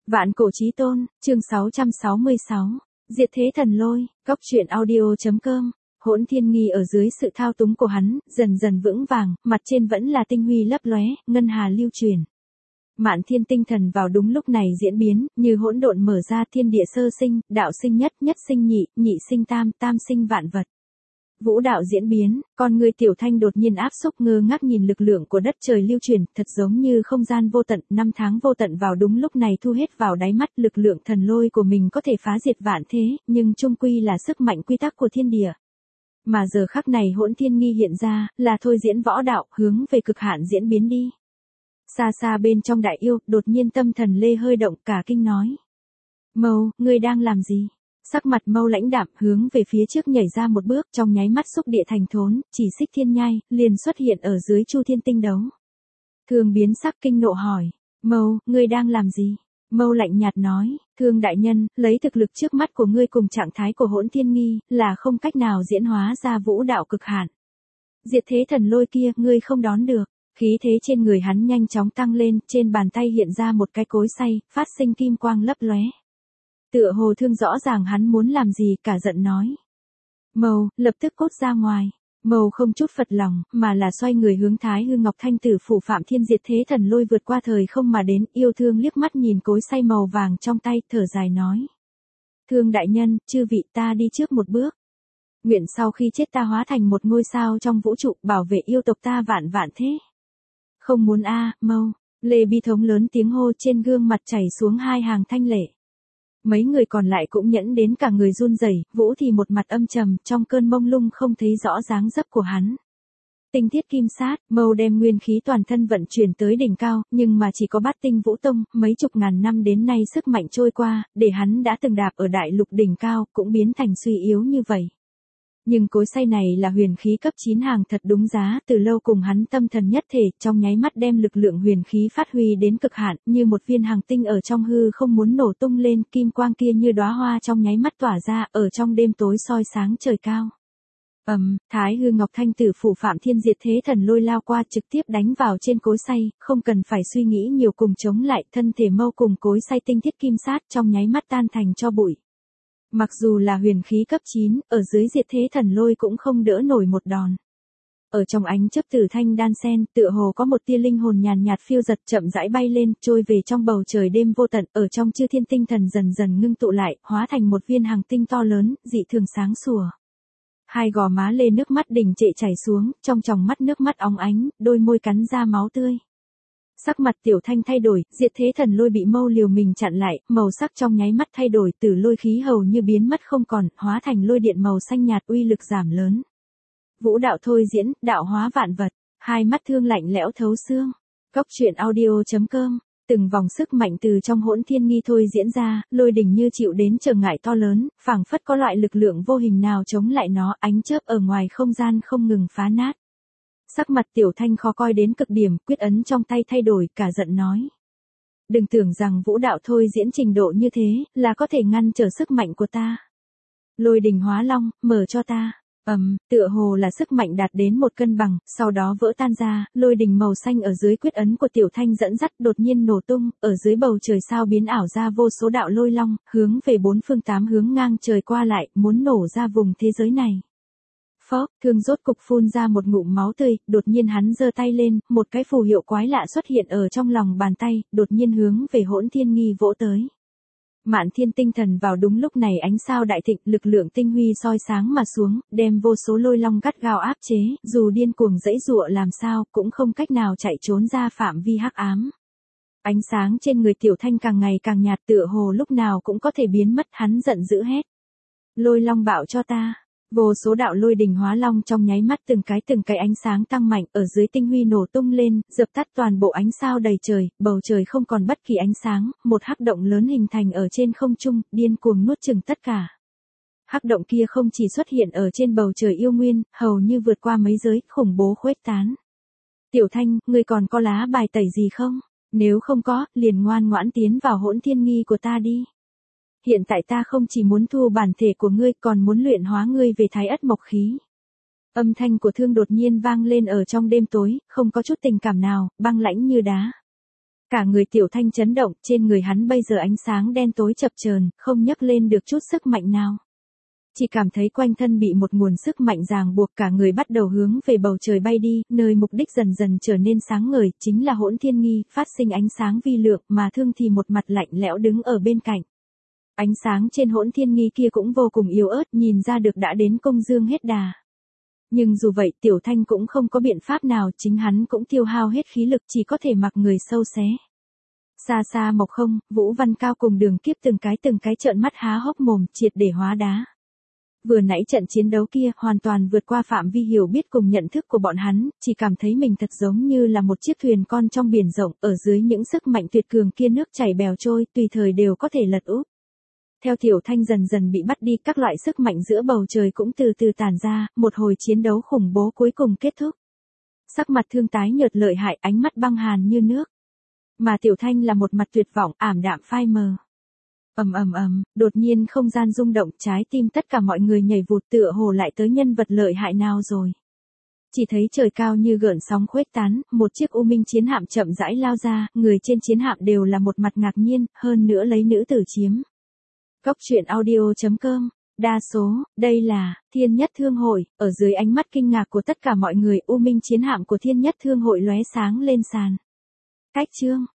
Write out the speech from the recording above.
Vạn cổ chí tôn, chương 666. Diệt thế thần lôi, góc truyện audio.com. Hỗn Thiên Nghi ở dưới sự thao túng của hắn, dần dần vững vàng, mặt trên vẫn là tinh huy lấp lóe, ngân hà lưu truyền. Mạn thiên tinh thần vào đúng lúc này diễn biến, như hỗn độn mở ra, thiên địa sơ sinh, đạo sinh nhất, nhất sinh nhị, nhị sinh tam, tam sinh vạn vật. Vũ đạo diễn biến, con người Tiểu Thanh đột nhiên áp xúc ngơ ngác nhìn lực lượng của đất trời lưu truyền, thật giống như không gian vô tận, năm tháng vô tận vào đúng lúc này thu hết vào đáy mắt. Lực lượng thần lôi của mình có thể phá diệt vạn thế, nhưng chung quy là sức mạnh quy tắc của thiên địa. Mà giờ khắc này Hỗn Thiên Nghi hiện ra, là thôi diễn võ đạo, hướng về cực hạn diễn biến đi. Xa xa bên trong đại yêu, đột nhiên tâm thần Lê hơi động, cả kinh nói: Mâu, ngươi đang làm gì? Sắc mặt Mâu lãnh đạm, hướng về phía trước nhảy ra một bước, trong nháy mắt xúc địa thành thốn, chỉ xích thiên nhai, liền xuất hiện ở dưới Chu Thiên tinh đấu. Thương biến sắc kinh nộ hỏi: Mâu, ngươi đang làm gì? Mâu lạnh nhạt nói: Thương đại nhân, lấy thực lực trước mắt của ngươi cùng trạng thái của Hỗn Thiên Nghi, là không cách nào diễn hóa ra vũ đạo cực hạn. Diệt thế thần lôi kia, ngươi không đón được. Khí thế trên người hắn nhanh chóng tăng lên, trên bàn tay hiện ra một cái cối xay, phát sinh kim quang lấp lóe. Tựa hồ Thương rõ ràng hắn muốn làm gì, cả giận nói: Mâu, lập tức cút ra ngoài. Mâu không chút phật lòng, mà là xoay người hướng Thái Hư Ngọc Thanh Tử phủ Phạm Thiên diệt thế thần lôi vượt qua thời không mà đến. Yêu Thương liếc mắt nhìn cối xay màu vàng trong tay, thở dài nói: Thương đại nhân, chư vị, ta đi trước một bước. Nguyện sau khi chết ta hóa thành một ngôi sao trong vũ trụ, bảo vệ yêu tộc ta vạn vạn thế. Không muốn a, Mâu. Lê bi thống lớn tiếng hô, trên gương mặt chảy xuống hai hàng thanh lệ. Mấy người còn lại cũng nhẫn đến cả người run rẩy. Vũ thì một mặt âm trầm, trong cơn mông lung không thấy rõ dáng dấp của hắn. Tinh thiết kim sát, Mâu đem nguyên khí toàn thân vận chuyển tới đỉnh cao, nhưng mà chỉ có Bát Tinh Vũ Tông, mấy chục ngàn năm đến nay sức mạnh trôi qua, để hắn đã từng đạp ở đại lục đỉnh cao, cũng biến thành suy yếu như vậy. Nhưng cối xay này là huyền khí cấp 9 hàng thật đúng giá, từ lâu cùng hắn tâm thần nhất thể, trong nháy mắt đem lực lượng huyền khí phát huy đến cực hạn, như một viên hàng tinh ở trong hư không muốn nổ tung lên, kim quang kia như đóa hoa trong nháy mắt tỏa ra, ở trong đêm tối soi sáng trời cao. Thái Hư Ngọc Thanh Tử phủ Phạm Thiên diệt thế thần lôi lao qua, trực tiếp đánh vào trên cối xay, không cần phải suy nghĩ nhiều cùng chống lại, thân thể Mâu cùng cối xay tinh thiết kim sát trong nháy mắt tan thành tro bụi. Mặc dù là huyền khí cấp 9, ở dưới diệt thế thần lôi cũng không đỡ nổi một đòn. Ở trong ánh chớp tử thanh đan sen, tựa hồ có một tia linh hồn nhàn nhạt phiêu giật chậm rãi bay lên, trôi về trong bầu trời đêm vô tận, ở trong chư thiên tinh thần dần dần ngưng tụ lại, hóa thành một viên hàng tinh to lớn, dị thường sáng sủa. Hai gò má Lê nước mắt đỉnh trệ chảy xuống, trong tròng mắt nước mắt óng ánh, đôi môi cắn ra máu tươi. Sắc mặt Tiểu Thanh thay đổi, diệt thế thần lôi bị Mâu liều mình chặn lại, màu sắc trong nháy mắt thay đổi, từ lôi khí hầu như biến mất không còn, hóa thành lôi điện màu xanh nhạt, uy lực giảm lớn. Vũ đạo thôi diễn, đạo hóa vạn vật, hai mắt Thương lạnh lẽo thấu xương. Góc truyện audio.com. Từng vòng sức mạnh từ trong Hỗn Thiên Nghi thôi diễn ra, lôi đỉnh như chịu đến trở ngại to lớn, phảng phất có loại lực lượng vô hình nào chống lại nó, ánh chớp ở ngoài không gian không ngừng phá nát. Sắc mặt Tiểu Thanh khó coi đến cực điểm, quyết ấn trong tay thay đổi, cả giận nói: Đừng tưởng rằng vũ đạo thôi diễn trình độ như thế, là có thể ngăn trở sức mạnh của ta. Lôi đình hóa long, mở cho ta. Tựa hồ là sức mạnh đạt đến một cân bằng, sau đó vỡ tan ra, lôi đình màu xanh ở dưới quyết ấn của Tiểu Thanh dẫn dắt đột nhiên nổ tung, ở dưới bầu trời sao biến ảo ra vô số đạo lôi long, hướng về bốn phương tám hướng ngang trời qua lại, muốn nổ ra vùng thế giới này. Phốc, Thương rốt cục phun ra một ngụm máu tươi, đột nhiên hắn giơ tay lên, một cái phù hiệu quái lạ xuất hiện ở trong lòng bàn tay, đột nhiên hướng về Hỗn Thiên Nghi vỗ tới. Mạn thiên tinh thần vào đúng lúc này ánh sao đại thịnh, lực lượng tinh huy soi sáng mà xuống, đem vô số lôi long gắt gao áp chế, dù điên cuồng giãy giụa làm sao, cũng không cách nào chạy trốn ra phạm vi hắc ám. Ánh sáng trên người Tiểu Thanh càng ngày càng nhạt, tựa hồ lúc nào cũng có thể biến mất, hắn giận dữ hét: Lôi long bạo cho ta! Vô số đạo lôi đình hóa long trong nháy mắt từng cái ánh sáng tăng mạnh, ở dưới tinh huy nổ tung lên, dập tắt toàn bộ ánh sao đầy trời, bầu trời không còn bất kỳ ánh sáng, một hắc động lớn hình thành ở trên không trung, điên cuồng nuốt chửng tất cả. Hắc động kia không chỉ xuất hiện ở trên bầu trời yêu nguyên, hầu như vượt qua mấy giới, khủng bố khuếch tán. Tiểu Thanh, ngươi còn có lá bài tẩy gì không? Nếu không có, liền ngoan ngoãn tiến vào Hỗn Thiên Nghi của ta đi. Hiện tại ta không chỉ muốn thu bản thể của ngươi, còn muốn luyện hóa ngươi về thái ất mộc khí. Âm thanh của Thương đột nhiên vang lên ở trong đêm tối, không có chút tình cảm nào, băng lãnh như đá. Cả người Tiểu Thanh chấn động, trên người hắn bây giờ ánh sáng đen tối chập chờn, không nhấc lên được chút sức mạnh nào. Chỉ cảm thấy quanh thân bị một nguồn sức mạnh ràng buộc, cả người bắt đầu hướng về bầu trời bay đi, nơi mục đích dần dần trở nên sáng ngời, chính là Hỗn Thiên Nghi, phát sinh ánh sáng vi lượng, mà Thương thì một mặt lạnh lẽo đứng ở bên cạnh. Ánh sáng trên Hỗn Thiên Nghi kia cũng vô cùng yếu ớt, nhìn ra được đã đến công dương hết đà. Nhưng dù vậy Tiểu Thanh cũng không có biện pháp nào, chính hắn cũng tiêu hao hết khí lực, chỉ có thể mặc người sâu xé. Xa xa Mộc Không, Vũ Văn Cao cùng Đường Kiếp từng cái trợn mắt há hốc mồm, triệt để hóa đá. Vừa nãy trận chiến đấu kia hoàn toàn vượt qua phạm vi hiểu biết cùng nhận thức của bọn hắn, chỉ cảm thấy mình thật giống như là một chiếc thuyền con trong biển rộng, ở dưới những sức mạnh tuyệt cường kia nước chảy bèo trôi, tùy thời đều có thể lật úp. Theo Tiểu Thanh dần dần bị bắt đi, các loại sức mạnh giữa bầu trời cũng từ từ tản ra, một hồi chiến đấu khủng bố cuối cùng kết thúc. Sắc mặt Thương tái nhợt lợi hại, ánh mắt băng hàn như nước. Mà Tiểu Thanh là một mặt tuyệt vọng, ảm đạm phai mờ. Đột nhiên không gian rung động, trái tim tất cả mọi người nhảy vụt, tựa hồ lại tới nhân vật lợi hại nào rồi. Chỉ thấy trời cao như gợn sóng khuếch tán, một chiếc U Minh chiến hạm chậm rãi lao ra, người trên chiến hạm đều là một mặt ngạc nhiên, hơn nữa lấy nữ tử chiếm. Cốc truyện audio.com. Đa số, đây là Thiên Nhất Thương Hội, ở dưới ánh mắt kinh ngạc của tất cả mọi người, U Minh chiến hạm của Thiên Nhất Thương Hội lóe sáng lên sàn. Cách chương